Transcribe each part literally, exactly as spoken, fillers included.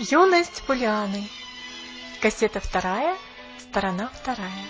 Юность Полианы. Кассета вторая, сторона вторая.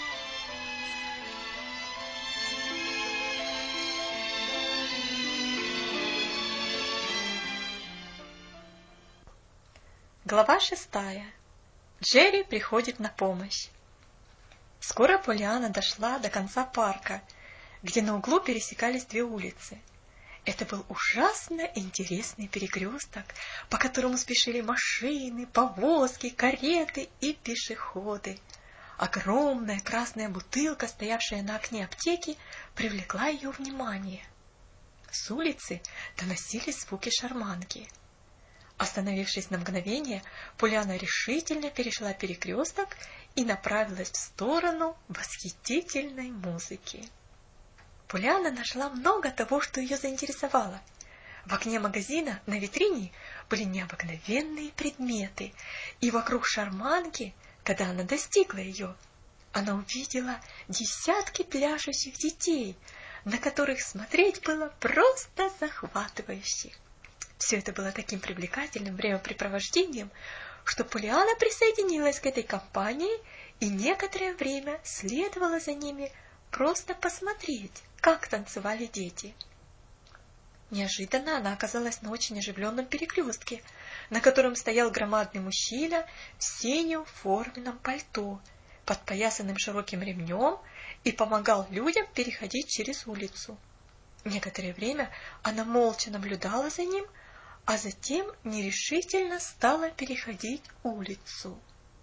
Глава шестая. Джерри приходит на помощь. Скоро Полиана дошла до конца парка, где на углу пересекались две улицы. Это был ужасно интересный перекресток, по которому спешили машины, повозки, кареты и пешеходы. Огромная красная бутылка, стоявшая на окне аптеки, привлекла ее внимание. С улицы доносились звуки шарманки. Остановившись на мгновение, Полиана решительно перешла перекресток и направилась в сторону восхитительной музыки. Полиана нашла много того, что ее заинтересовало. В окне магазина на витрине были необыкновенные предметы, и вокруг шарманки, когда она достигла ее, она увидела десятки пляшущих детей, на которых смотреть было просто захватывающе. Все это было таким привлекательным времяпрепровождением, что Полиана присоединилась к этой компании и некоторое время следовала за ними, просто посмотреть, как танцевали дети. Неожиданно она оказалась на очень оживленном перекрестке, на котором стоял громадный мужчина в синем форменном пальто, подпоясанным широким ремнем, и помогал людям переходить через улицу. Некоторое время она молча наблюдала за ним, а затем нерешительно стала переходить улицу.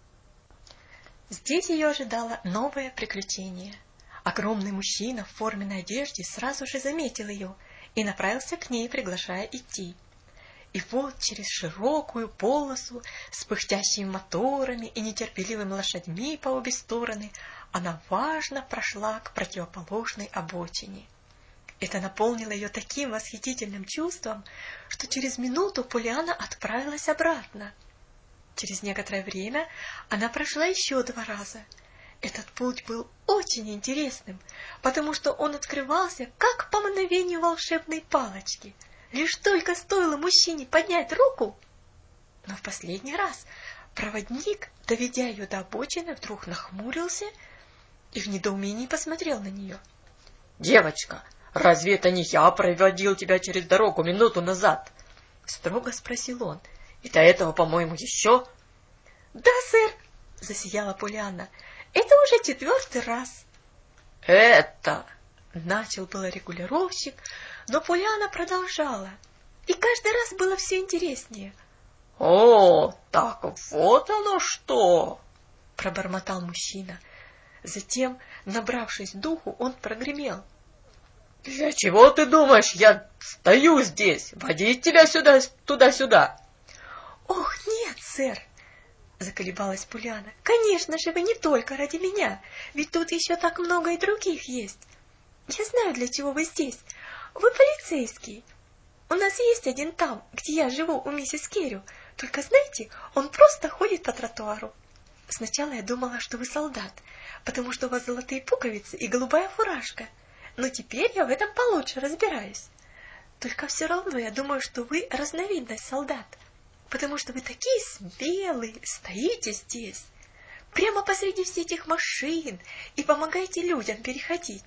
Здесь ее ожидало новое приключение. Огромный мужчина в форменной одежде сразу же заметил ее и направился к ней, приглашая идти. И вот через широкую полосу с пыхтящими моторами и нетерпеливыми лошадьми по обе стороны она важно прошла к противоположной обочине. Это наполнило ее таким восхитительным чувством, что через минуту Полиана отправилась обратно. Через некоторое время она прошла еще два раза. Этот путь был очень интересным, потому что он открывался как по мановению волшебной палочки. Лишь только стоило мужчине поднять руку. Но в последний раз проводник, доведя ее до обочины, вдруг нахмурился и в недоумении посмотрел на нее. — Девочка, разве это не я проводил тебя через дорогу минуту назад? — строго спросил он. — И до этого, по-моему, еще... — Да, сэр, — засияла Полианна. — Это уже четвертый раз. — Это... — начал было регулировщик, но Полианна продолжала. И каждый раз было все интереснее. — О, так вот оно что! — пробормотал мужчина. Затем, набравшись духу, он прогремел. — Для чего, ты думаешь, я стою здесь? Водить тебя сюда, туда-сюда? — Ох, нет, сэр! — заколебалась Полианна. — Конечно же, вы не только ради меня, ведь тут еще так много и других есть. Я знаю, для чего вы здесь. Вы полицейский. У нас есть один там, где я живу, у миссис Керрю. Только, знаете, он просто ходит по тротуару. Сначала я думала, что вы солдат, потому что у вас золотые пуговицы и голубая фуражка. Но теперь я в этом получше разбираюсь. Только все равно я думаю, что вы разновидность солдат, потому что вы такие смелые, стоите здесь, прямо посреди всех этих машин и помогаете людям переходить.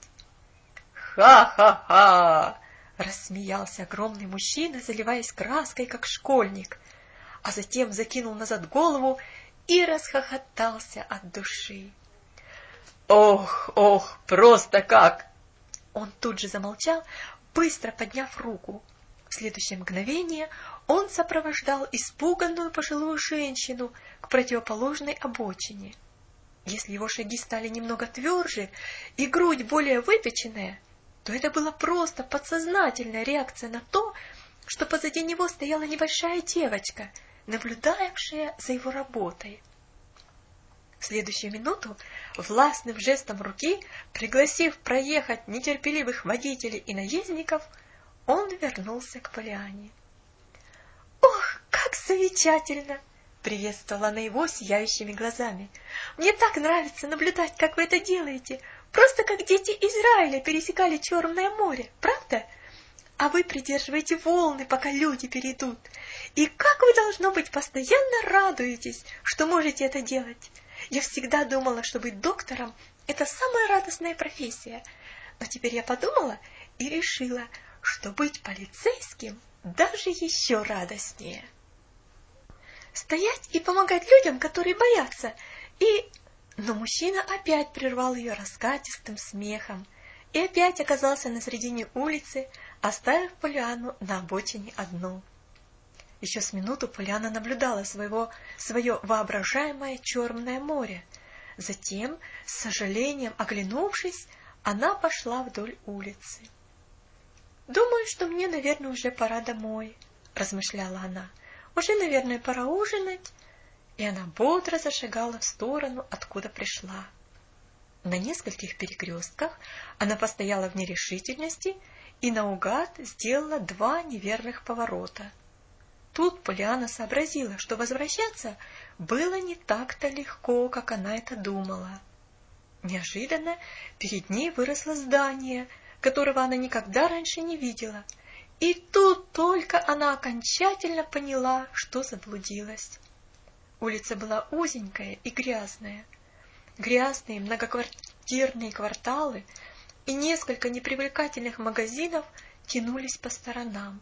«Ха-ха-ха!» — рассмеялся огромный мужчина, заливаясь краской, как школьник, а затем закинул назад голову и расхохотался от души. «Ох, ох, просто как!» Он тут же замолчал, быстро подняв руку. В следующее мгновение он сопровождал испуганную пожилую женщину к противоположной обочине. Если его шаги стали немного тверже и грудь более выпеченная, то это была просто подсознательная реакция на то, что позади него стояла небольшая девочка, наблюдавшая за его работой. В следующую минуту, властным жестом руки, пригласив проехать нетерпеливых водителей и наездников, он вернулся к Полиане. — Ох, как замечательно! — приветствовала она его сияющими глазами. — Мне так нравится наблюдать, как вы это делаете, просто как дети Израиля пересекали Черное море, правда? а вы придерживаете волны, пока люди перейдут. И как вы, должно быть, постоянно радуетесь, что можете это делать. Я всегда думала, что быть доктором – это самая радостная профессия. Но теперь я подумала и решила, что быть полицейским даже еще радостнее. Стоять и помогать людям, которые боятся, и... Но мужчина опять прервал ее раскатистым смехом и опять оказался на середине улицы, оставив Поллианну на обочине одну. Еще с минуту Поллианна наблюдала своего, свое воображаемое черное море. Затем, с сожалением оглянувшись, она пошла вдоль улицы. «Думаю, что мне, наверное, уже пора домой», — размышляла она. «Уже, наверное, пора ужинать». И она бодро зашагала в сторону, откуда пришла. На нескольких перекрестках она постояла в нерешительности и наугад сделала два неверных поворота. Тут Поллианна сообразила, что возвращаться было не так-то легко, как она это думала. Неожиданно перед ней выросло здание, которого она никогда раньше не видела, и тут только она окончательно поняла, что заблудилась. Улица была узенькая и грязная. Грязные многоквартирные кварталы и несколько непривлекательных магазинов тянулись по сторонам.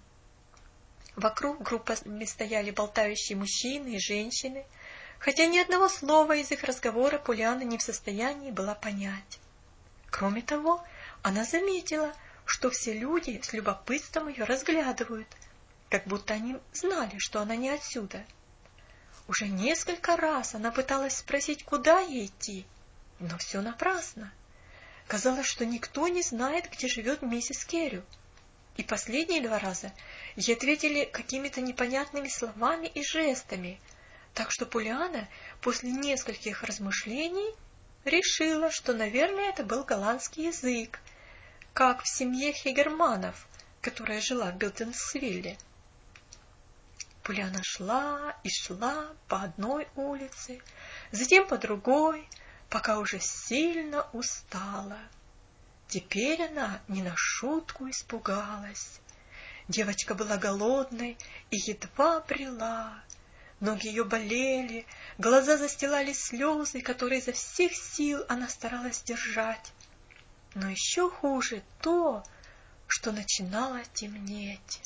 Вокруг группами стояли болтающие мужчины и женщины, хотя ни одного слова из их разговора Поллианна не в состоянии была понять. Кроме того, она заметила, что все люди с любопытством ее разглядывают, как будто они знали, что она не отсюда. Уже несколько раз она пыталась спросить, куда ей идти, но все напрасно. Казалось, что никто не знает, где живет миссис Керрю. И последние два раза ей ответили какими-то непонятными словами и жестами, так что Поллианна после нескольких размышлений решила, что, наверное, это был голландский язык, как в семье Хегерманов, которая жила в Билденсвилле. Поллианна шла и шла по одной улице, затем по другой, пока уже сильно устала. Теперь она не на шутку испугалась. Девочка была голодной и едва брела. Ноги ее болели, глаза застилали слезы, которые изо всех сил она старалась держать. Но еще хуже то, что начинало темнеть.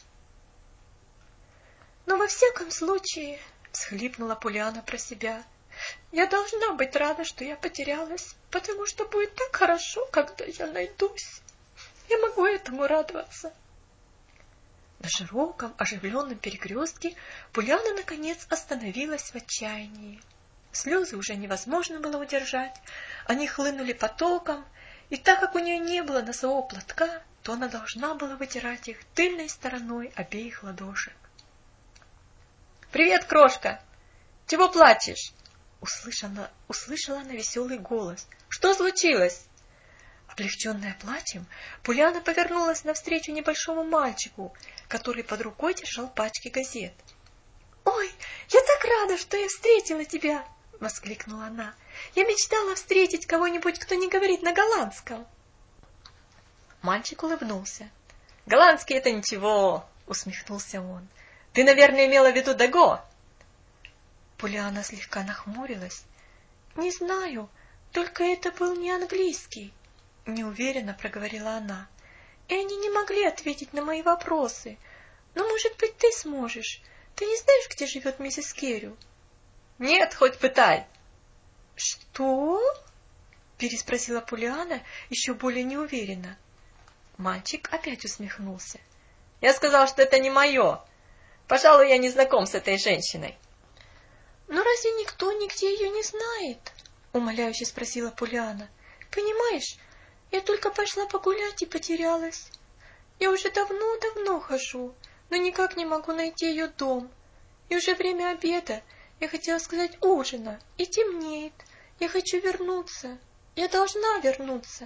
«Но во всяком случае, — всхлипнула Поллианна про себя, — я должна быть рада, что я потерялась, потому что будет так хорошо, когда я найдусь. Я могу этому радоваться». На широком оживленном перекрестке Поллианна наконец остановилась в отчаянии. Слезы уже невозможно было удержать, они хлынули потоком, и так как у нее не было носового платка, то она должна была вытирать их тыльной стороной обеих ладошек. «Привет, крошка! Чего плачешь?» Услышала, услышала она веселый голос. «Что случилось?» Облегченная плачем, Поллианна повернулась навстречу небольшому мальчику, который под рукой держал пачки газет. «Ой, я так рада, что я встретила тебя!» — воскликнула она. «Я мечтала встретить кого-нибудь, кто не говорит на голландском». Мальчик улыбнулся. «Голландский — это ничего!» — усмехнулся он. «Ты, наверное, имела в виду Даго?» Поллианна слегка нахмурилась. «Не знаю, только это был не английский», — неуверенно проговорила она. «И они не могли ответить на мои вопросы. Но, может быть, ты сможешь. Ты не знаешь, где живет миссис Керрю?» «Нет, хоть пытай». «Что?» — переспросила Поллианна еще более неуверенно. Мальчик опять усмехнулся. «Я сказал, что это не мое. Пожалуй, я не знаком с этой женщиной». «Но разве никто нигде ее не знает?» — умоляюще спросила Поллианна. «Понимаешь, я только пошла погулять и потерялась. Я уже давно-давно хожу, но никак не могу найти ее дом. И уже время обеда, я хотела сказать ужина, и темнеет. Я хочу вернуться. Я должна вернуться».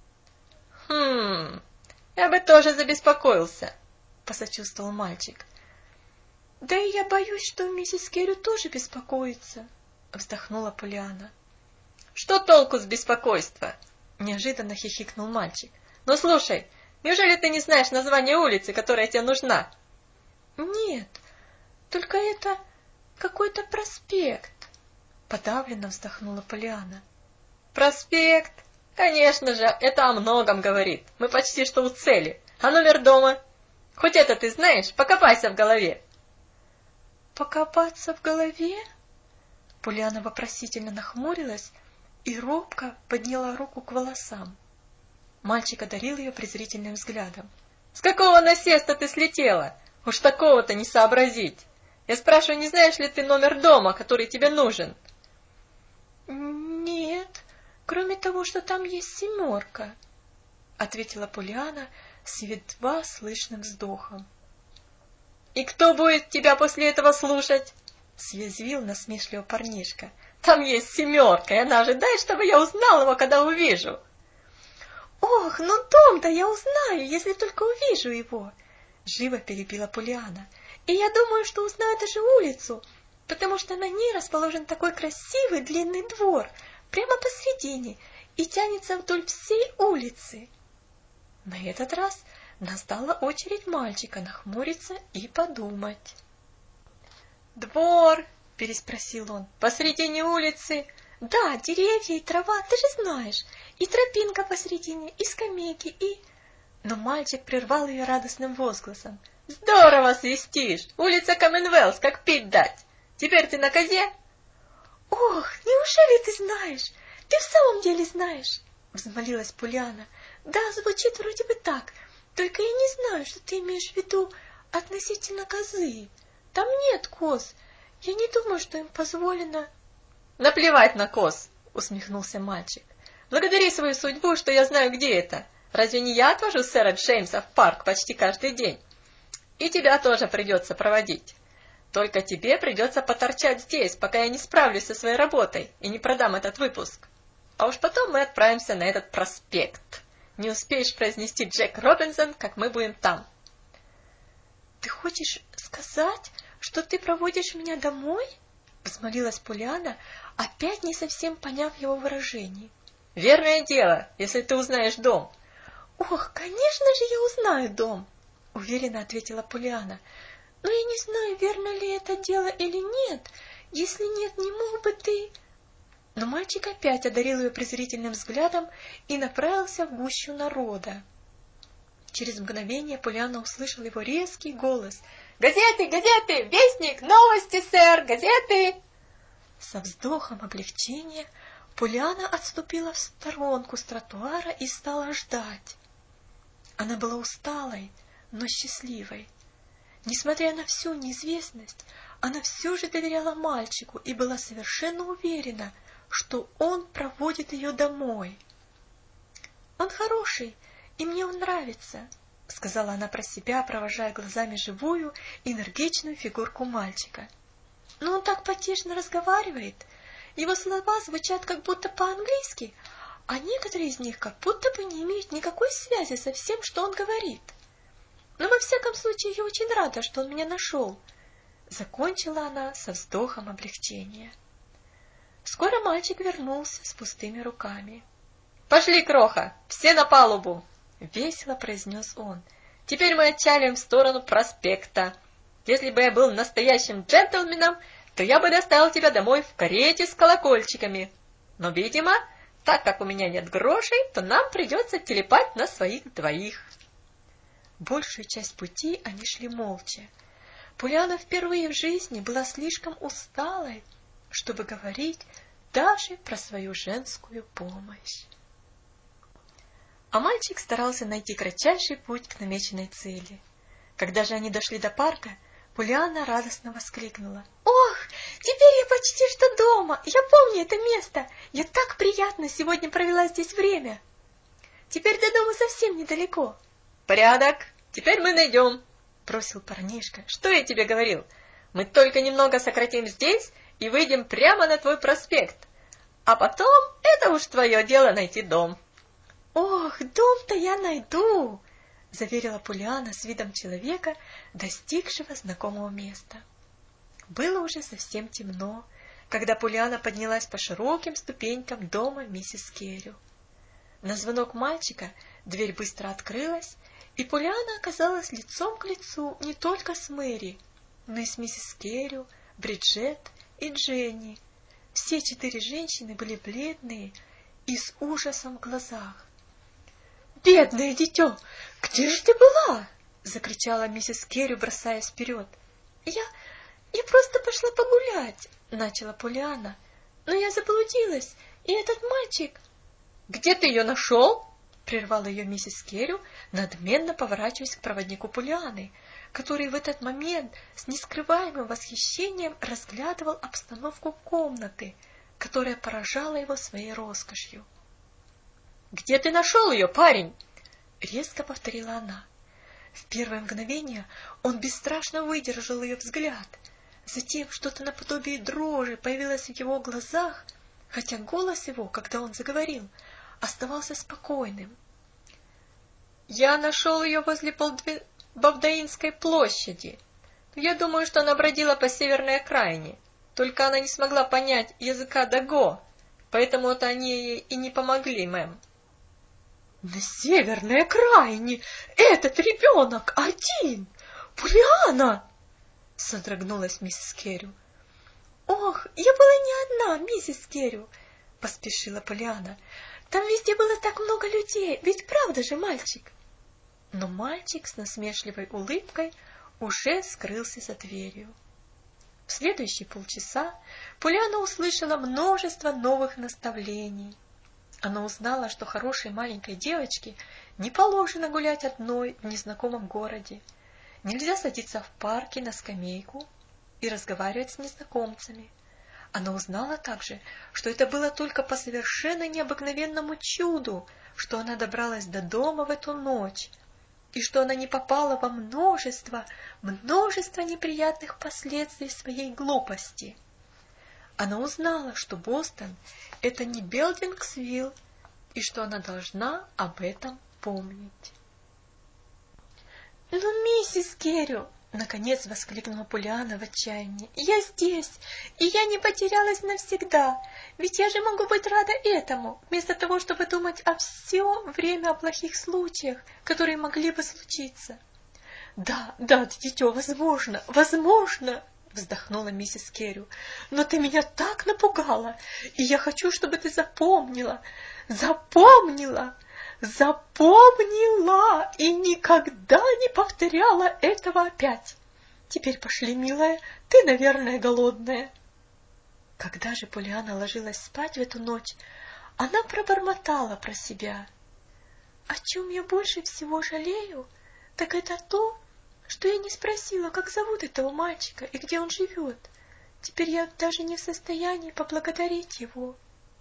«Хм, я бы тоже забеспокоился», — посочувствовал мальчик. «Да и я боюсь, что миссис Керрю тоже беспокоится», — вздохнула Поллианна. «Что толку с беспокойства?» — неожиданно хихикнул мальчик. «Ну, слушай, Неужели ты не знаешь название улицы, которая тебе нужна? Нет, только это какой-то проспект. Подавленно вздохнула Полианна. Проспект? Конечно же, это о многом говорит. Мы почти что у цели. А номер дома? Хоть это ты знаешь? Покопайся в голове. Покопаться в голове? Полианна вопросительно нахмурилась и робко подняла руку к волосам. Мальчик одарил ее презрительным взглядом. С какого насеста ты слетела? Уж такого-то не сообразить. Я спрашиваю, не знаешь ли ты номер дома, который тебе нужен? Нет, кроме того, что там есть семерка, ответила Полианна с едва слышным вздохом. И кто будет тебя после этого слушать? Съязвил насмешливо парнишка. Там есть семерка, и она ожидает, чтобы я узнал его, когда увижу. Ох, ну дом-то я узнаю, если только увижу его, живо перебила Полианна. И я думаю, что узнаю даже улицу, потому что на ней расположен такой красивый длинный двор, прямо посредине, и тянется вдоль всей улицы. На этот раз настала очередь мальчика нахмуриться и подумать. «Двор?» — переспросил он. «Посредине улицы?» «Да, деревья и трава, ты же знаешь, и тропинка посредине, и скамейки, и...» Но мальчик прервал ее радостным возгласом. «Здорово свистишь! Улица Коммонвелс, как пить дать! Теперь ты на козе?» «Ох, неужели ты знаешь? Ты в самом деле знаешь?» — взмолилась Полианна. «Да, звучит вроде бы так, только я не знаю, что ты имеешь в виду относительно козы. Там нет коз. Я не думаю, что им позволено...» «Наплевать на коз!» — усмехнулся мальчик. «Благодари свою судьбу, что я знаю, где это. Разве не я отвожу сэра Джеймса в парк почти каждый день? И тебя тоже придется проводить. Только тебе придется поторчать здесь, пока я не справлюсь со своей работой и не продам этот выпуск. А уж потом мы отправимся на этот проспект. Не успеешь произнести Джек Робинсон, как мы будем там». «Ты хочешь сказать, что ты проводишь меня домой?» — взмолилась Полианна, опять не совсем поняв его выражение. «Верное дело, если ты узнаешь дом». «Ох, конечно же я узнаю дом», — уверенно ответила Полианна. «Но я не знаю, верно ли это дело или нет. Если нет, не мог бы ты...» Но мальчик опять одарил ее презрительным взглядом и направился в гущу народа. Через мгновение Полианна услышала его резкий голос. «Газеты, газеты! Вестник! Новости, сэр! Газеты!» Со вздохом облегчения Полианна отступила в сторонку с тротуара и стала ждать. Она была усталой, но счастливой. Несмотря на всю неизвестность, она все же доверяла мальчику и была совершенно уверена, что он проводит ее домой. «Он хороший, и мне он нравится», — сказала она про себя, провожая глазами живую, энергичную фигурку мальчика. «Но он так потешно разговаривает, его слова звучат как будто по-английски, а некоторые из них как будто бы не имеют никакой связи со всем, что он говорит. Но во всяком случае я очень рада, что он меня нашел», — закончила она со вздохом облегчения. Скоро мальчик вернулся с пустыми руками. «Пошли, кроха, все на палубу!» — весело произнес он. «Теперь мы отчалим в сторону проспекта. Если бы я был настоящим джентльменом, то я бы доставил тебя домой в карете с колокольчиками. Но, видимо, так как у меня нет грошей, то нам придется телепать на своих двоих». Большую часть пути они шли молча. Полианна впервые в жизни была слишком усталой, чтобы говорить даже про свою женскую помощь. А мальчик старался найти кратчайший путь к намеченной цели. Когда же они дошли до парка, Полианна радостно воскликнула. «Ох, теперь я почти что дома! Я помню это место! Я так приятно сегодня провела здесь время! Теперь до дома совсем недалеко!» «Порядок! Теперь мы найдем!» — бросил парнишка. «Что я тебе говорил? Мы только немного сократим здесь и выйдем прямо на твой проспект. А потом это уж твое дело найти дом». «Ох, дом-то я найду!» — заверила Полианна с видом человека, достигшего знакомого места. Было уже совсем темно, когда Полианна поднялась по широким ступенькам дома миссис Керрю. На звонок мальчика дверь быстро открылась, И Полианна оказалась лицом к лицу не только с Мэри, но и с миссис Керрю, Бриджет и Дженни. Все четыре женщины были бледные и с ужасом в глазах. «Бедное дитё, где же ты была?» — закричала миссис Керрю, бросаясь вперед. «Я... я просто пошла погулять», — начала Полианна. «Но я заблудилась, и этот мальчик...» «Где ты ее нашел?» — прервала ее миссис Керрю, надменно поворачиваясь к проводнику Полианны, который в этот момент с нескрываемым восхищением разглядывал обстановку комнаты, которая поражала его своей роскошью. «Где ты нашел ее, парень?» — резко повторила она. В первое мгновение он бесстрашно выдержал ее взгляд. Затем что-то наподобие дрожи появилось в его глазах, хотя голос его, когда он заговорил, оставался спокойным. «Я нашел ее возле Балдви... Бавдаинской площади. Я думаю, что она бродила по северной окраине. Только она не смогла понять языка Даго, поэтому-то они ей и не помогли, мэм». «На северной окраине этот ребенок один! Полианна!» — содрогнулась миссис Керрю. «Ох, я была не одна, миссис Керрю!» — поспешила Полианна. «Там везде было так много людей, ведь правда же, мальчик?» Но мальчик с насмешливой улыбкой уже скрылся за дверью. В следующие полчаса Полианна услышала множество новых наставлений. Она узнала, что хорошей маленькой девочке не положено гулять одной в незнакомом городе. Нельзя садиться в парке на скамейку и разговаривать с незнакомцами. Она узнала также, что это было только по совершенно необыкновенному чуду, что она добралась до дома в эту ночь, и что она не попала во множество, множество неприятных последствий своей глупости. Она узнала, что Бостон — это не Белдингсвилл, и что она должна об этом помнить. «Ну, миссис Керрю!» — наконец воскликнула Полианна в отчаянии. «Я здесь, и я не потерялась навсегда, ведь я же могу быть рада этому, вместо того, чтобы думать о все время о плохих случаях, которые могли бы случиться». «Да, да, дитё, возможно, возможно!» — вздохнула миссис Керрю. «Но ты меня так напугала, и я хочу, чтобы ты запомнила, запомнила, запомнила и никогда не повторяла этого опять. Теперь пошли, милая, ты, наверное, голодная». Когда же Полианна ложилась спать в эту ночь, она пробормотала про себя: «О чем я больше всего жалею, так это то, что я не спросила, как зовут этого мальчика и где он живет. Теперь я даже не в состоянии поблагодарить его».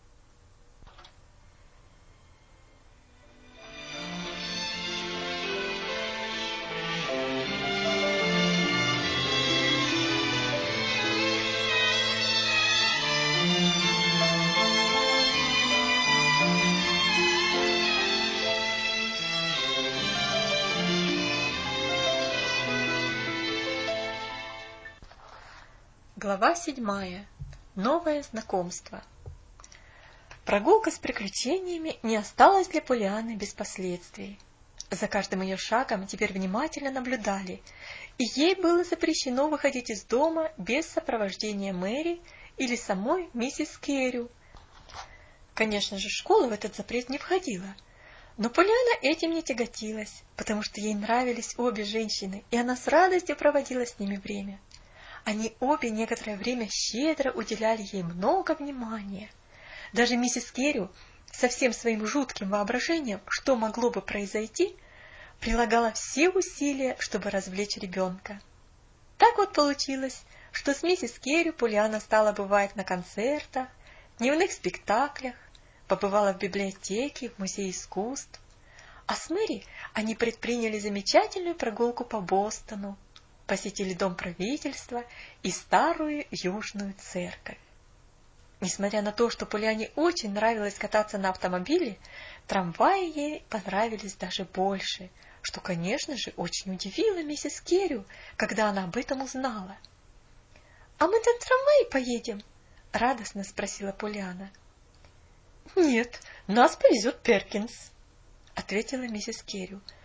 Глава седьмая. Новое знакомство. Прогулка с приключениями не осталась для Полианны без последствий. За каждым ее шагом теперь внимательно наблюдали, и ей было запрещено выходить из дома без сопровождения Мэри или самой миссис Керрю. Конечно же, школа в этот запрет не входила, но Полианна этим не тяготилась, потому что ей нравились обе женщины, и она с радостью проводила с ними время. Они обе некоторое время щедро уделяли ей много внимания. Даже миссис Керрю со всем своим жутким воображением, что могло бы произойти, прилагала все усилия, чтобы развлечь ребенка. Так вот получилось, что с миссис Керрю Полианна стала бывать на концертах, дневных спектаклях, побывала в библиотеке, в музее искусств. А с Мэри они предприняли замечательную прогулку по Бостону, посетили дом правительства и старую южную церковь. Несмотря на то, что Полианне очень нравилось кататься на автомобиле, трамваи ей понравились даже больше, что, конечно же, очень удивило миссис Керрю, когда она об этом узнала. «А мы на трамвае поедем?» — радостно спросила Полианна. «Нет, нас повезет Перкинс», — ответила миссис Керрю.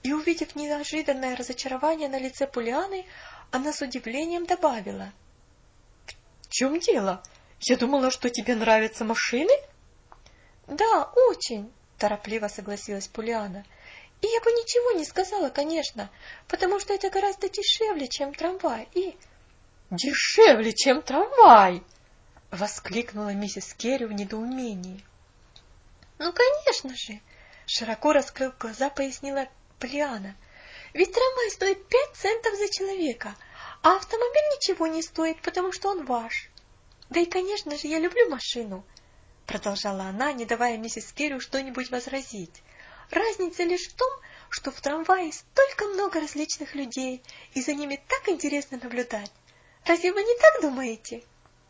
и, увидев неожиданное разочарование на лице Полианы, она с удивлением добавила: «В чем дело? Я думала, что тебе нравятся машины?» «Да, очень», — торопливо согласилась Полиана. «И я бы ничего не сказала, конечно, потому что это гораздо дешевле, чем трамвай, и...» «Дешевле, чем трамвай!» — воскликнула миссис Керри в недоумении. «Ну, конечно же!» — широко раскрыв глаза, пояснила Полиана. «Ведь трамвай стоит пять центов за человека, а автомобиль ничего не стоит, потому что он ваш. Да и, конечно же, я люблю машину», — продолжала она, не давая миссис Керри что-нибудь возразить. «Разница лишь в том, что в трамвае столько много различных людей, и за ними так интересно наблюдать. Разве вы не так думаете?»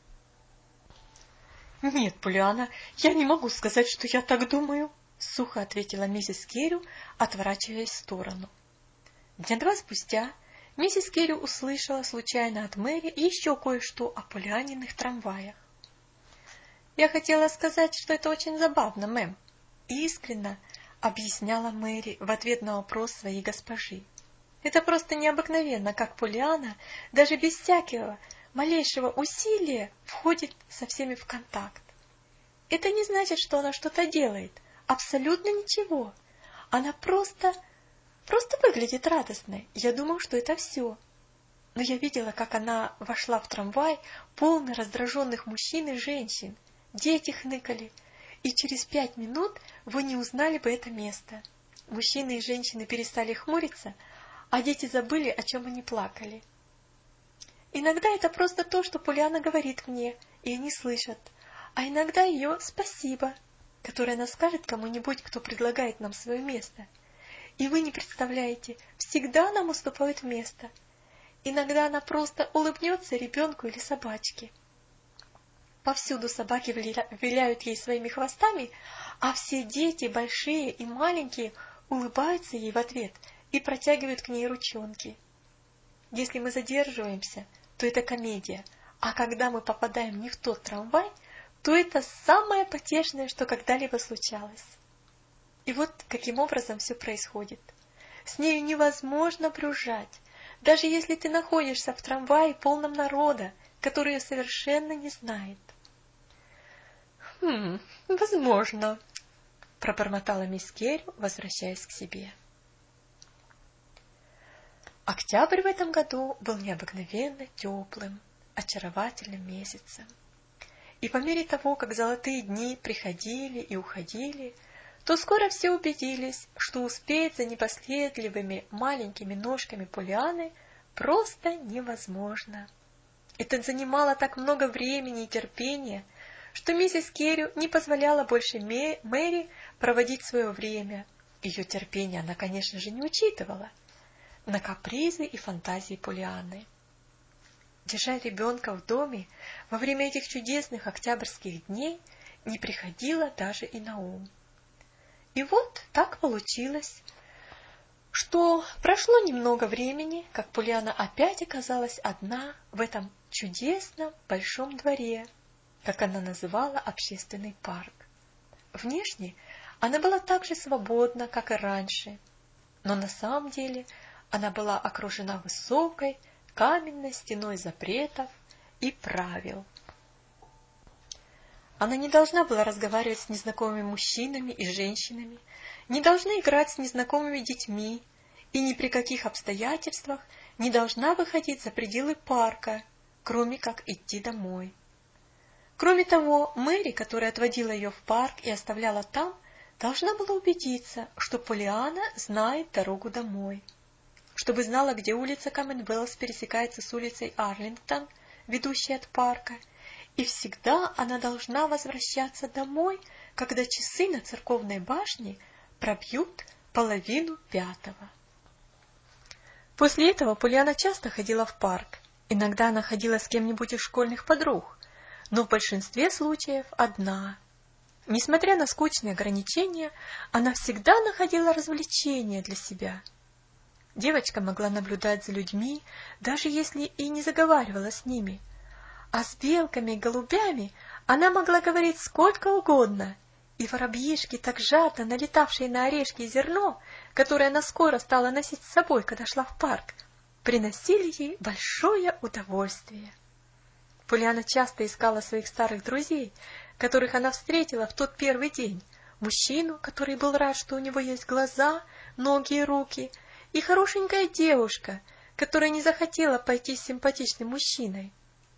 «Нет, Полиана, я не могу сказать, что я так думаю», — сухо ответила миссис Керри, отворачиваясь в сторону. Дня два спустя миссис Керри услышала случайно от Мэри еще кое-что о Полианиных трамваях. «Я хотела сказать, что это очень забавно, мэм», — искренне объясняла Мэри в ответ на вопрос своей госпожи. «Это просто необыкновенно, как Полиана, даже без всякого малейшего усилия, входит со всеми в контакт. Это не значит, что она что-то делает, абсолютно ничего. Она просто, просто выглядит радостной. Я думал, что это все. Но я видела, как она вошла в трамвай, полный раздраженных мужчин и женщин. Дети хныкали, и через пять минут вы не узнали бы это место. Мужчины и женщины перестали хмуриться, а дети забыли, о чем они плакали. Иногда это просто то, что Полиана говорит мне, и они слышат, а иногда ее «спасибо», которое она скажет кому-нибудь, кто предлагает нам свое место. И вы не представляете, всегда нам уступают место. Иногда она просто улыбнется ребенку или собачке. Повсюду собаки виляют ей своими хвостами, а все дети, большие и маленькие, улыбаются ей в ответ и протягивают к ней ручонки. Если мы задерживаемся, то это комедия, а когда мы попадаем не в тот трамвай, то это самое потешное, что когда-либо случалось. И вот каким образом все происходит. С нею невозможно брюзжать, даже если ты находишься в трамвае полном народа, который ее совершенно не знает. «Хм, возможно», — пробормотала мисс Керри, возвращаясь к себе. Октябрь в этом году был необыкновенно теплым, очаровательным месяцем. И по мере того, как золотые дни приходили и уходили, то скоро все убедились, что успеть за непоследливыми маленькими ножками Полианы просто невозможно. Это занимало так много времени и терпения, что миссис Керри не позволяла больше Мэри проводить свое время. Ее терпение она, конечно же, не учитывала на капризы и фантазии Полианы. Держать ребенка в доме во время этих чудесных октябрьских дней не приходило даже и на ум. И вот так получилось, что прошло немного времени, как Полиана опять оказалась одна в этом чудесном большом дворе, как она называла общественный парк. Внешне она была так же свободна, как и раньше, но на самом деле она была окружена высокой каменной стеной запретов и правил. Она не должна была разговаривать с незнакомыми мужчинами и женщинами, не должна играть с незнакомыми детьми и ни при каких обстоятельствах не должна выходить за пределы парка, кроме как идти домой. Кроме того, Мэри, которая отводила ее в парк и оставляла там, должна была убедиться, что Полиана знает дорогу домой. Чтобы знала, где улица Коммонвелс пересекается с улицей Арлингтон, ведущей от парка, и всегда она должна возвращаться домой, когда часы на церковной башне пробьют половину пятого. После этого Полиана часто ходила в парк. Иногда она ходила с кем-нибудь из школьных подруг, но в большинстве случаев одна. Несмотря на скучные ограничения, она всегда находила развлечения для себя. Девочка могла наблюдать за людьми, даже если и не заговаривала с ними. А с белками и голубями она могла говорить сколько угодно, И воробьишки, так жадно налетавшие на орешки и зерно, которое она скоро стала носить с собой, когда шла в парк, приносили ей большое удовольствие. Полианна часто искала своих старых друзей, которых она встретила в тот первый день. Мужчину, который был рад, что у него есть глаза, ноги и руки, и хорошенькая девушка, которая не захотела пойти с симпатичным мужчиной.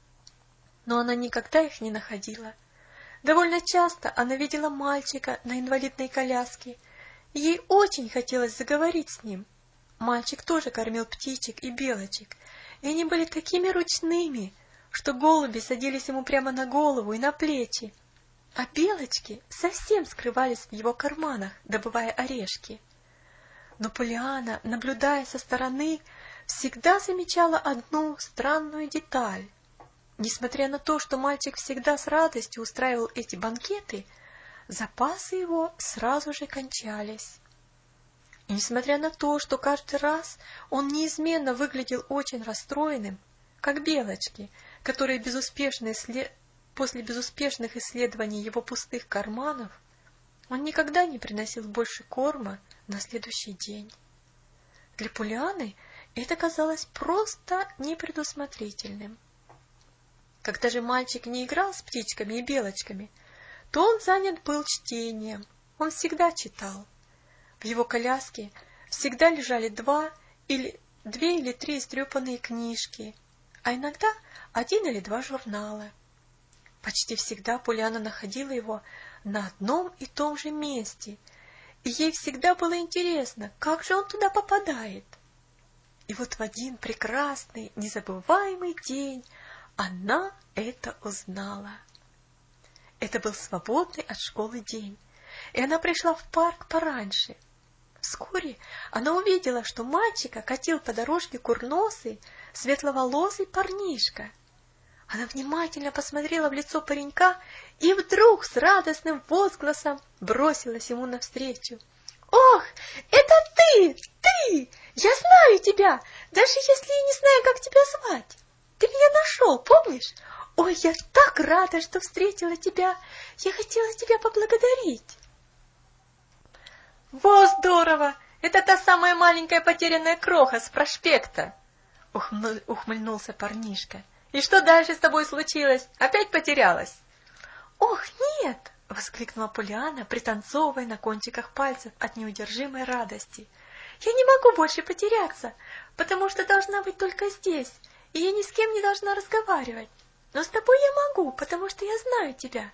Но она никогда их не находила. Довольно часто она видела мальчика на инвалидной коляске, и ей очень хотелось заговорить с ним. Мальчик тоже кормил птичек и белочек, и они были такими ручными, что голуби садились ему прямо на голову и на плечи, а белочки совсем скрывались в его карманах, добывая орешки. Но Полианна, наблюдая со стороны, всегда замечала одну странную деталь. Несмотря на то, что мальчик всегда с радостью устраивал эти банкеты, запасы его сразу же кончались. И несмотря на то, что каждый раз он неизменно выглядел очень расстроенным, как белочки, которые безуспешно исслед... после безуспешных исследований его пустых карманов, он никогда не приносил больше корма на следующий день. Для Полианны это казалось просто непредусмотрительным. Когда же мальчик не играл с птичками и белочками, то он занят был чтением, он всегда читал. В его коляске всегда лежали два или две или три истрепанные книжки, а иногда один или два журнала. Почти всегда Полианна находила его на одном и том же месте, и ей всегда было интересно, как же он туда попадает. И вот в один прекрасный, незабываемый день она это узнала. Это был свободный от школы день, и она пришла в парк пораньше. Вскоре она увидела, что мальчика катил по дорожке курносый, светловолосый парнишка. Она внимательно посмотрела в лицо паренька и вдруг с радостным возгласом бросилась ему навстречу. «Ох, это ты! Ты! Я знаю тебя, даже если я не знаю, как тебя звать. Ты меня нашел, помнишь? Ой, я так рада, что встретила тебя. Я хотела тебя поблагодарить». «Во, здорово! Это та самая маленькая потерянная кроха с проспекта!» Ухмыль... ухмыльнулся парнишка. «И что дальше с тобой случилось? Опять потерялась?» «Ох, нет!» — воскликнула Полианна, пританцовывая на кончиках пальцев от неудержимой радости. «Я не могу больше потеряться, потому что должна быть только здесь, и я ни с кем не должна разговаривать. Но с тобой я могу, потому что я знаю тебя.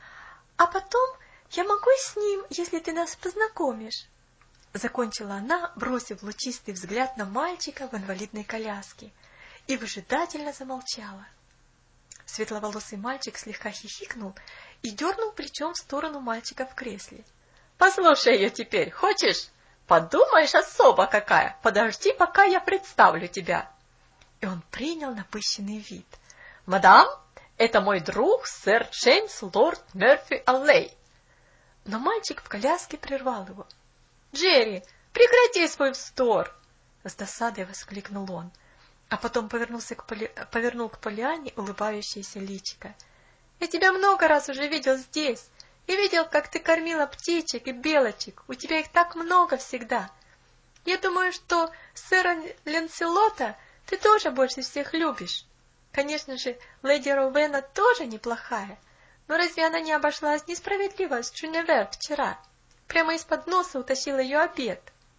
А потом я могу и с ним, если ты нас познакомишь». Закончила она, бросив лучистый взгляд на мальчика в инвалидной коляске, и выжидательно замолчала. Светловолосый мальчик слегка хихикнул и дернул плечом в сторону мальчика в кресле. «Послушай ее теперь, хочешь? Подумаешь, особа какая! Подожди, пока я представлю тебя!» И он принял напыщенный вид. «Мадам, это мой друг, сэр Джеймс лорд Мерфи Аллей». Но мальчик в коляске прервал его. «Джерри, прекрати свой вздор!» С досадой воскликнул он, а потом повернулся к Поли... повернул к Полианне улыбающееся личико. «Я тебя много раз уже видел здесь, и видел, как ты кормила птичек и белочек, у тебя их так много всегда. Я думаю, что сэра Ланселота ты тоже больше всех любишь. Конечно же, леди Роуэна тоже неплохая, но разве она не обошлась несправедливо с Джуневер вчера? Прямо из-под носа утащила ее обед».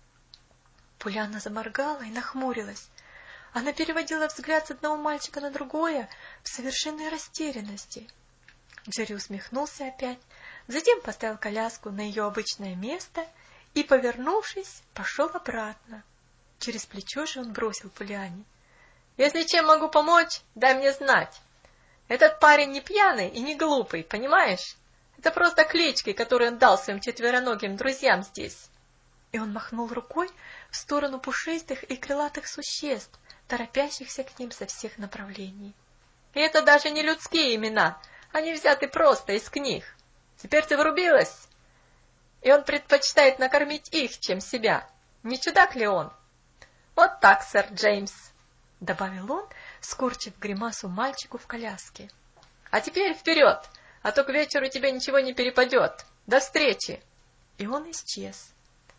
Полианна заморгала и нахмурилась. Она переводила взгляд с одного мальчика на другое в совершенной растерянности. Джерри усмехнулся опять, затем поставил коляску на ее обычное место и, повернувшись, пошел обратно. Через плечо же он бросил Полианне: «Если чем могу помочь, дай мне знать. Этот парень не пьяный и не глупый, понимаешь? Это просто клички, которые он дал своим четвероногим друзьям здесь». И он махнул рукой в сторону пушистых и крылатых существ, торопящихся к ним со всех направлений. «И это даже не людские имена, они взяты просто из книг. Теперь ты врубилась? И он предпочитает накормить их, чем себя. Не чудак ли он? Вот так, сэр Джеймс», — добавил он, скорчив гримасу мальчику в коляске. «А теперь вперед, а то к вечеру тебе ничего не перепадет. До встречи!» И он исчез.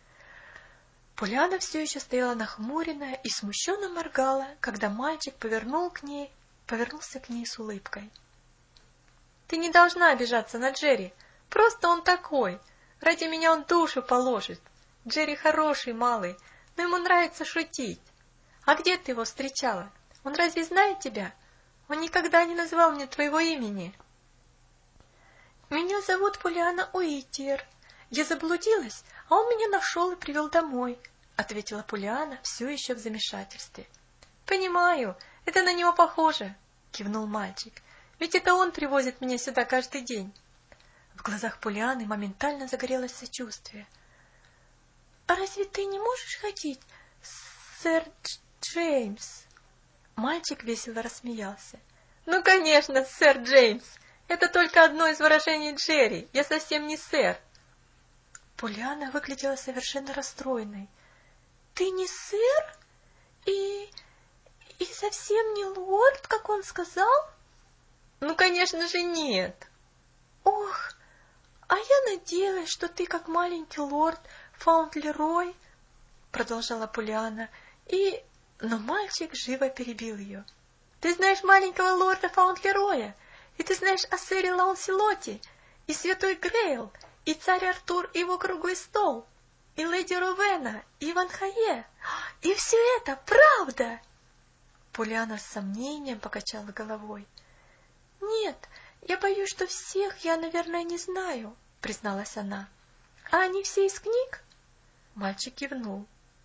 Поляна все еще стояла нахмуренная и смущенно моргала, когда мальчик повернул к ней, повернулся к ней с улыбкой. «Ты не должна обижаться на Джерри. Просто он такой. Ради меня он душу положит. Джерри хороший малый, но ему нравится шутить. А где ты его встречала? Он разве знает тебя? Он никогда не называл мне твоего имени». «Меня зовут Полианна Уитtiер. Я заблудилась, а он меня нашел и привел домой», — ответила Полианна, все еще в замешательстве. «Понимаю, это на него похоже», — кивнул мальчик. «Ведь это он привозит меня сюда каждый день». В глазах Полианны моментально загорелось сочувствие. «А разве ты не можешь ходить, сэр Джеймс?» Мальчик весело рассмеялся. «Ну, конечно, сэр Джеймс! Это только одно из выражений Джерри. Я совсем не сэр». Полианна выглядела совершенно расстроенной. «Ты не сэр? И... и совсем не лорд, как он сказал?» «Ну, конечно же, нет». «Ох, а я надеялась, что ты, как маленький лорд Фаунтлерой», — продолжала Полианна, и... Но мальчик живо перебил ее. «Ты знаешь маленького лорда Фаунтлероя, и ты знаешь о сэре Лаунселоте, и святой Грейл, и царь Артур, и его круглый стол, и леди Ровена, и Ван Хае. И все это правда!» Полианна с сомнением покачала головой. «Нет, я боюсь, что всех я, наверное, не знаю», — призналась она. «А они все из книг?» Мальчик кивнул.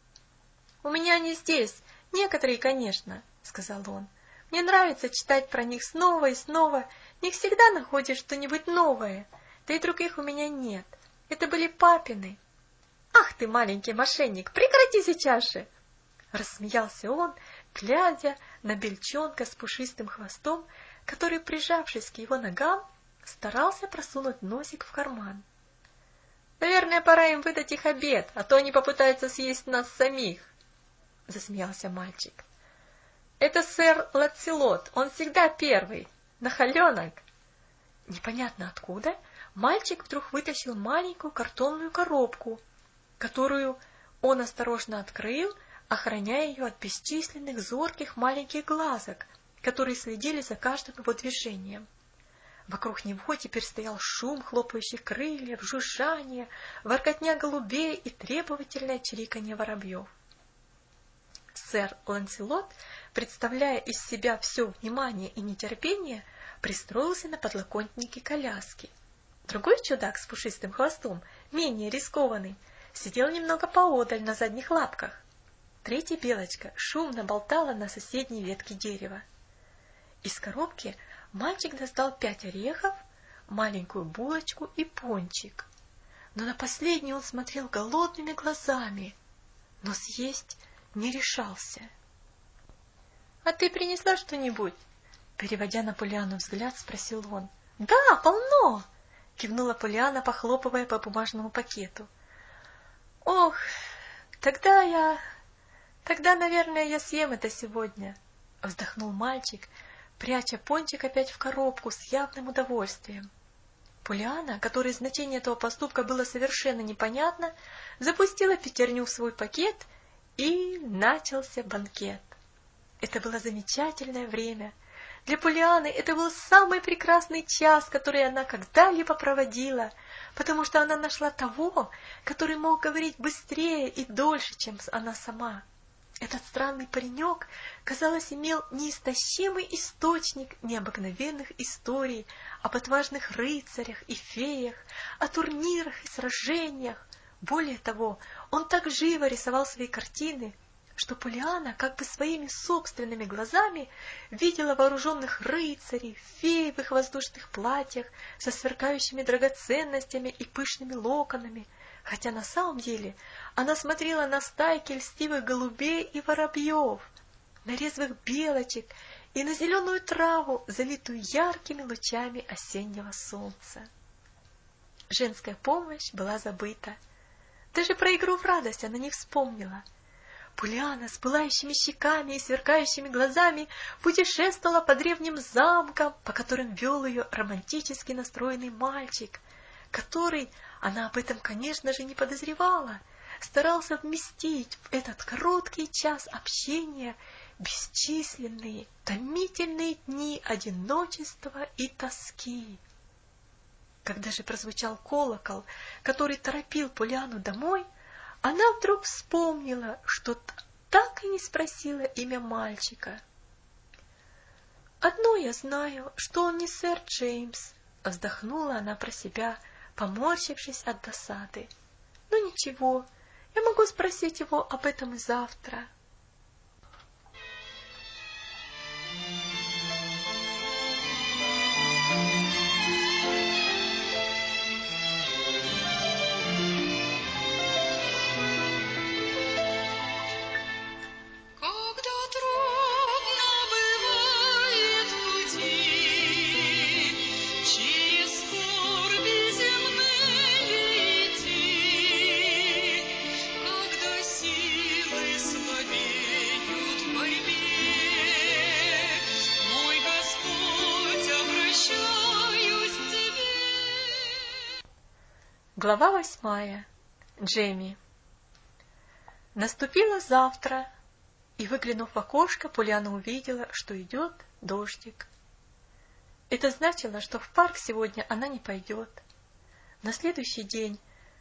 «У меня они здесь, некоторые, конечно», — сказал он. «Мне нравится читать про них снова и снова. Не всегда находишь что-нибудь новое. Да и других у меня нет. Это были папины». «Ах ты, маленький мошенник, прекрати сейчас же!» Рассмеялся он, глядя на бельчонка с пушистым хвостом, который, прижавшись к его ногам, старался просунуть носик в карман. «Наверное, пора им выдать их обед, а то они попытаются съесть нас самих», — засмеялся мальчик. «Это сэр Ланселот, он всегда первый, нахаленок». Непонятно откуда мальчик вдруг вытащил маленькую картонную коробку, которую он осторожно открыл, охраняя ее от бесчисленных зорких маленьких глазок, которые следили за каждым его движением. Вокруг него теперь стоял шум хлопающих крыльев, жужжание, воркотня голубей и требовательное чириканье воробьев. Сэр Ланселот, представляя из себя все внимание и нетерпение, пристроился на подлокотнике коляски. Другой чудак с пушистым хвостом, менее рискованный, сидел немного поодаль на задних лапках. Третья белочка шумно болтала на соседней ветке дерева. Из коробки мальчик достал пять орехов, маленькую булочку и пончик. Но на последний он смотрел голодными глазами, но съесть не решался. — А ты принесла что-нибудь? — переводя на Полианну взгляд, спросил он. — Да, полно! — кивнула Полианна, похлопывая по бумажному пакету. — Ох, тогда я... Тогда, наверное, я съем это сегодня, — вздохнул мальчик, пряча пончик опять в коробку с явным удовольствием. Полианна, которой значение этого поступка было совершенно непонятно, запустила пятерню в свой пакет, и начался банкет. Это было замечательное время. Для Полианны это был самый прекрасный час, который она когда-либо проводила, потому что она нашла того, который мог говорить быстрее и дольше, чем она сама. Этот странный паренек, казалось, имел неистощимый источник необыкновенных историй об отважных рыцарях и феях, о турнирах и сражениях. Более того, он так живо рисовал свои картины, что Полианна как бы своими собственными глазами видела вооруженных рыцарей, фей в их воздушных платьях со сверкающими драгоценностями и пышными локонами, хотя на самом деле она смотрела на стайки льстивых голубей и воробьев, на резвых белочек и на зеленую траву, залитую яркими лучами осеннего солнца. Женская помощь была забыта. Даже про игру в радость она не вспомнила. Полианна с пылающими щеками и сверкающими глазами путешествовала по древним замкам, по которым вел ее романтически настроенный мальчик, который, она об этом, конечно же, не подозревала, старался вместить в этот короткий час общения бесчисленные, томительные дни одиночества и тоски. Когда же прозвучал колокол, который торопил Полианну домой, она вдруг вспомнила, что так и не спросила имя мальчика. «Одно я знаю, что он не сэр Джеймс», — вздохнула она про себя, поморщившись от досады. «Ну ничего, я могу спросить его об этом и завтра». Глава восьмая. Джемми. Наступило завтра, и, выглянув в окошко, Полианна увидела, что идет дождик. Это значило, что в парк сегодня она не пойдет. На следующий день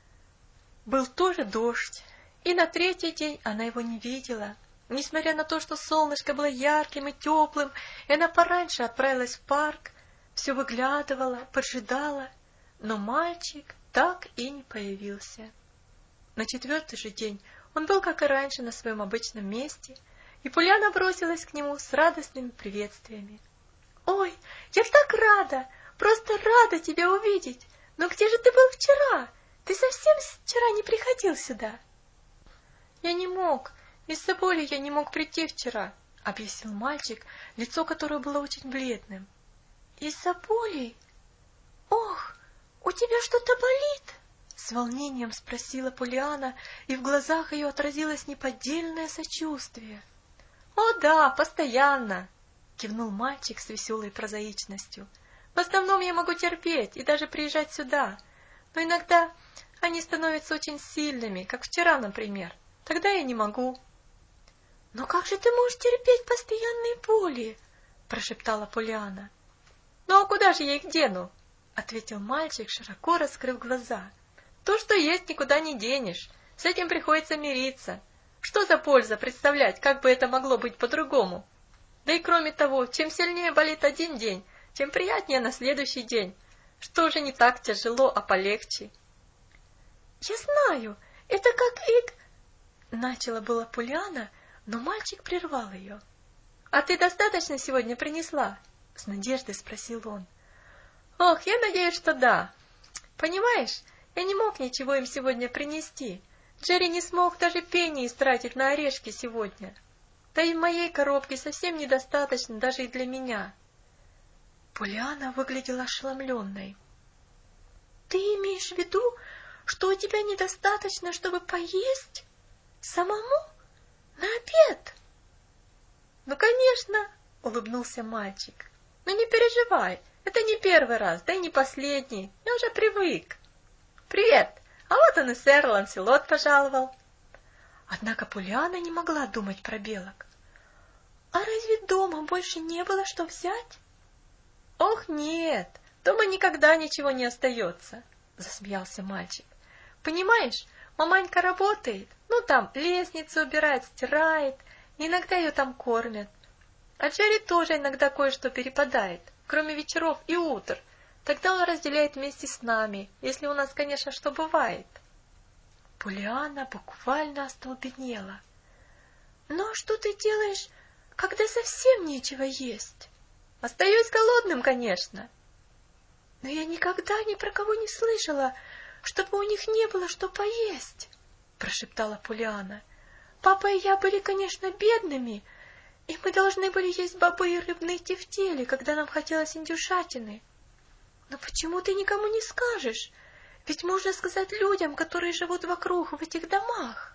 был тоже дождь, и на третий день она его не видела. Несмотря на то, что солнышко было ярким и теплым, и она пораньше отправилась в парк, все выглядывала, поджидала, но мальчик так и не появился. На четвертый же день он был, как и раньше, на своем обычном месте, и Полианна бросилась к нему с радостными приветствиями. «Ой, я так рада! Просто рада тебя увидеть! Но где же ты был вчера? Ты совсем вчера не приходил сюда?» «Я не мог. Из-за боли я не мог прийти вчера», — объяснил мальчик, лицо которого было очень бледным. «Из-за боли? Ох, у тебя что-то болит?» — с волнением спросила Полианна, и в глазах ее отразилось неподдельное сочувствие. «О да, постоянно!» — кивнул мальчик с веселой прозаичностью. «В основном я могу терпеть и даже приезжать сюда, но иногда они становятся очень сильными, как вчера, например. Тогда я не могу». «Но как же ты можешь терпеть постоянные боли?» — прошептала Полианна. «Ну а куда же я их дену?» — ответил мальчик, широко раскрыв глаза. «То, что есть, никуда не денешь. С этим приходится мириться. Что за польза представлять, как бы это могло быть по-другому? Да и кроме того, чем сильнее болит один день, тем приятнее на следующий день. Что же не так тяжело, а полегче?» «Я знаю, это как и...» — начала была Полианна, но мальчик прервал ее. «А ты достаточно сегодня принесла?» — с надеждой спросил он. «Ох, я надеюсь, что да. Понимаешь, я не мог ничего им сегодня принести. Джерри не смог даже пенни истратить на орешки сегодня. Да и в моей коробке совсем недостаточно даже и для меня». Полианна выглядела ошеломленной. «Ты имеешь в виду, что у тебя недостаточно, чтобы поесть? Самому? На обед?» «Ну, конечно», — улыбнулся мальчик. «Но не переживай, это не первый раз, да и не последний, я уже привык. Привет, а вот он и сэр Ланселот пожаловал». Однако Полианна не могла думать про белок. «А разве дома больше не было что взять?» «Ох, нет, дома никогда ничего не остается», — засмеялся мальчик. «Понимаешь, маманька работает, ну там лестницу убирает, стирает, и иногда ее там кормят. А Джерри тоже иногда кое-что перепадает, кроме вечеров и утр. Тогда он разделяет вместе с нами, если у нас, конечно, что бывает». Полианна буквально остолбенела. «Ну а что ты делаешь, когда совсем нечего есть?» «Остаюсь голодным, конечно». «Но я никогда ни про кого не слышала, чтобы у них не было что поесть», — прошептала Полианна. «Папа и я были, конечно, бедными, и мы должны были есть бобы и рыбные тефтели, когда нам хотелось индюшатины. Но почему ты никому не скажешь? Ведь можно сказать людям, которые живут вокруг в этих домах».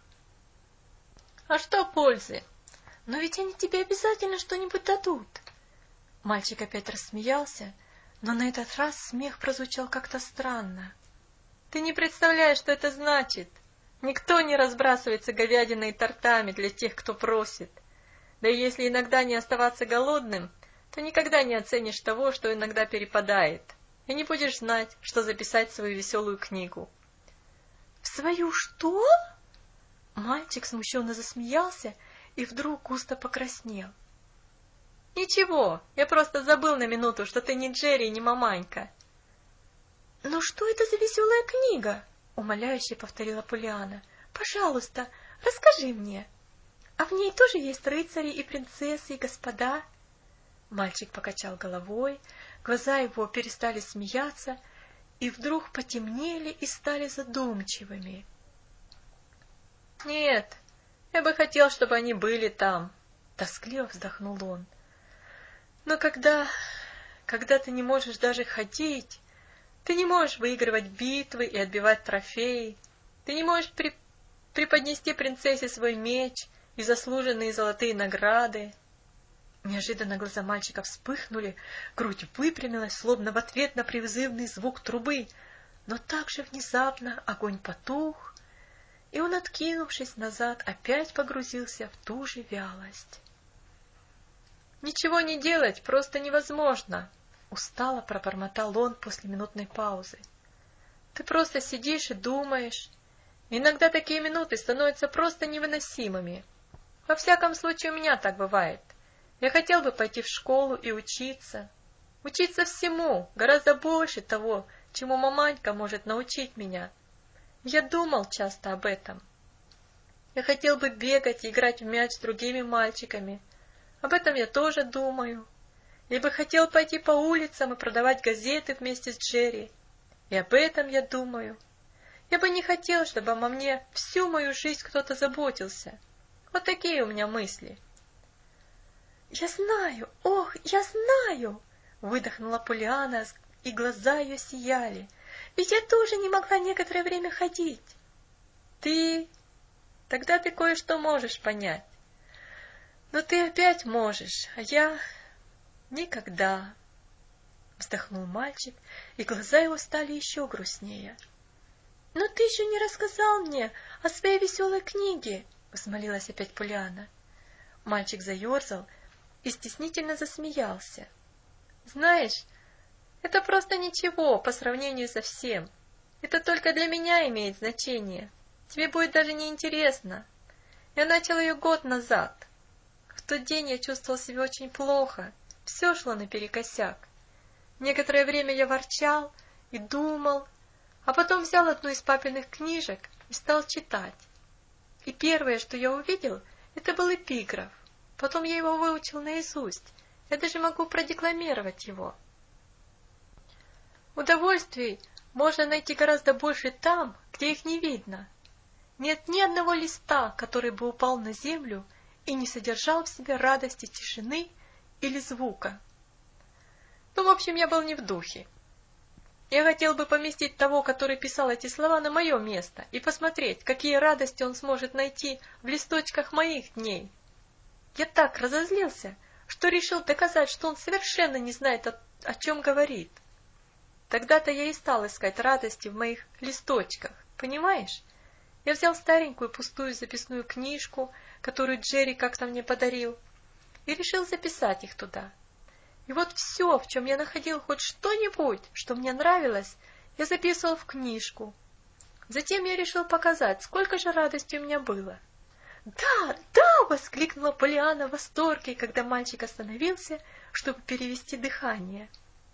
«А что пользы? Но ведь они тебе обязательно что-нибудь дадут». Мальчик опять рассмеялся, но на этот раз смех прозвучал как-то странно. Ты не представляешь, что это значит. Никто не разбрасывается говядиной и тортами для тех, кто просит. Да и если иногда не оставаться голодным, то никогда не оценишь того, что иногда перепадает, и не будешь знать, что записать в свою веселую книгу. В свою что? Мальчик смущенно засмеялся и вдруг густо покраснел. Ничего, я просто забыл на минуту, что ты не Джерри и не маманька. Но что это за веселая книга? Умоляюще повторила Поллианна. Пожалуйста, расскажи мне. А в ней тоже есть рыцари и принцессы и господа? Мальчик покачал головой, глаза его перестали смеяться и вдруг потемнели и стали задумчивыми. Нет, я бы хотел, чтобы они были там, тоскливо вздохнул он. Но когда, когда ты не можешь даже ходить, ты не можешь выигрывать битвы и отбивать трофеи, ты не можешь при... преподнести принцессе свой меч и заслуженные золотые награды. Неожиданно глаза мальчика вспыхнули, грудь выпрямилась, словно в ответ на призывный звук трубы, но так же внезапно огонь потух, и он, откинувшись назад, опять погрузился в ту же вялость. «Ничего не делать просто невозможно!» — устало пробормотал он после минутной паузы. «Ты просто сидишь и думаешь. Иногда такие минуты становятся просто невыносимыми. Во всяком случае, у меня так бывает. Я хотел бы пойти в школу и учиться. Учиться всему, гораздо больше того, чему маманька может научить меня. Я думал часто об этом. Я хотел бы бегать и играть в мяч с другими мальчиками. Об этом я тоже думаю. Я бы хотел пойти по улицам и продавать газеты вместе с Джерри. И об этом я думаю. Я бы не хотел, чтобы обо мне всю мою жизнь кто-то заботился. Вот такие у меня мысли. «Я знаю, ох, я знаю!» — выдохнула Поллианна, и глаза ее сияли. «Ведь я тоже не могла некоторое время ходить». «Ты... Тогда ты кое-что можешь понять. Но ты опять можешь, а я... никогда». Вздохнул мальчик, и глаза его стали еще грустнее. «Но ты еще не рассказал мне о своей веселой книге!» — взмолилась опять Поллианна. Мальчик заерзал и стеснительно засмеялся. «Знаешь, это просто ничего по сравнению со всем. Это только для меня имеет значение. Тебе будет даже не интересно. Я начал ее год назад. В тот день я чувствовал себя очень плохо. Все шло наперекосяк. Некоторое время я ворчал и думал, а потом взял одну из папиных книжек и стал читать. И первое, что я увидел, это был эпиграф. Потом я его выучил наизусть. Я даже могу продекламировать его. Удовольствий можно найти гораздо больше там, где их не видно. Нет ни одного листа, который бы упал на землю и не содержал в себе радости тишины или звука. Ну, в общем, я был не в духе. Я хотел бы поместить того, который писал эти слова, на мое место и посмотреть, какие радости он сможет найти в листочках моих дней. Я так разозлился, что решил доказать, что он совершенно не знает, о, о чем говорит. Тогда-то я и стал искать радости в моих листочках, понимаешь? Я взял старенькую пустую записную книжку, которую Джерри как-то мне подарил, и решил записать их туда. И вот все, в чем я находил хоть что-нибудь, что мне нравилось, я записывал в книжку. Затем я решил показать, сколько же радости у меня было. «Да, да!» — воскликнула Поллианна в восторге, когда мальчик остановился, чтобы перевести дыхание.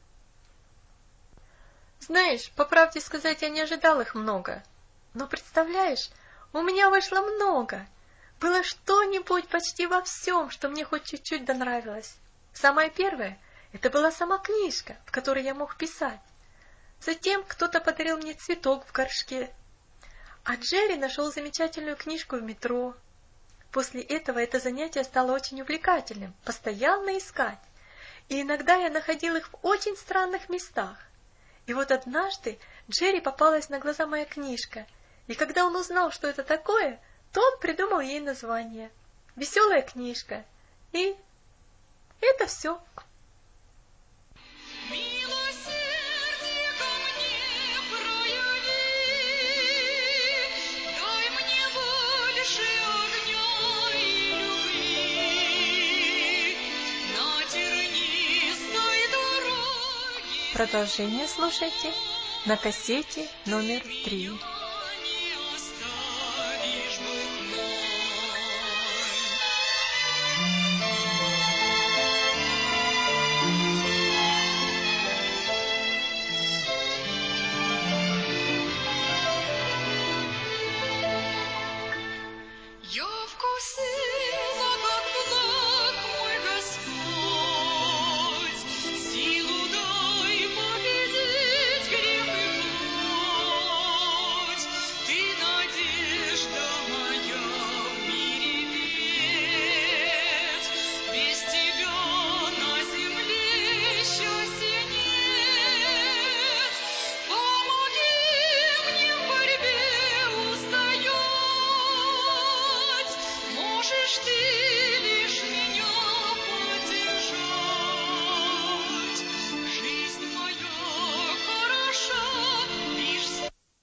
«Знаешь, по правде сказать, я не ожидал их много. Но представляешь, у меня вышло много. Было что-нибудь почти во всем, что мне хоть чуть-чуть донравилось. Самое первое — это была сама книжка, в которой я мог писать. Затем кто-то подарил мне цветок в горшке. А Джерри нашел замечательную книжку в метро. После этого это занятие стало очень увлекательным, постоянно искать. И иногда я находил их в очень странных местах. И вот однажды Джерри попалась на глаза моя книжка, и когда он узнал, что это такое, то он придумал ей название. «Веселая книжка». И это все. Милосердие ко мне прояви. продолжение слушайте на кассете номер три. Надежда моя в мире нет, без тебя.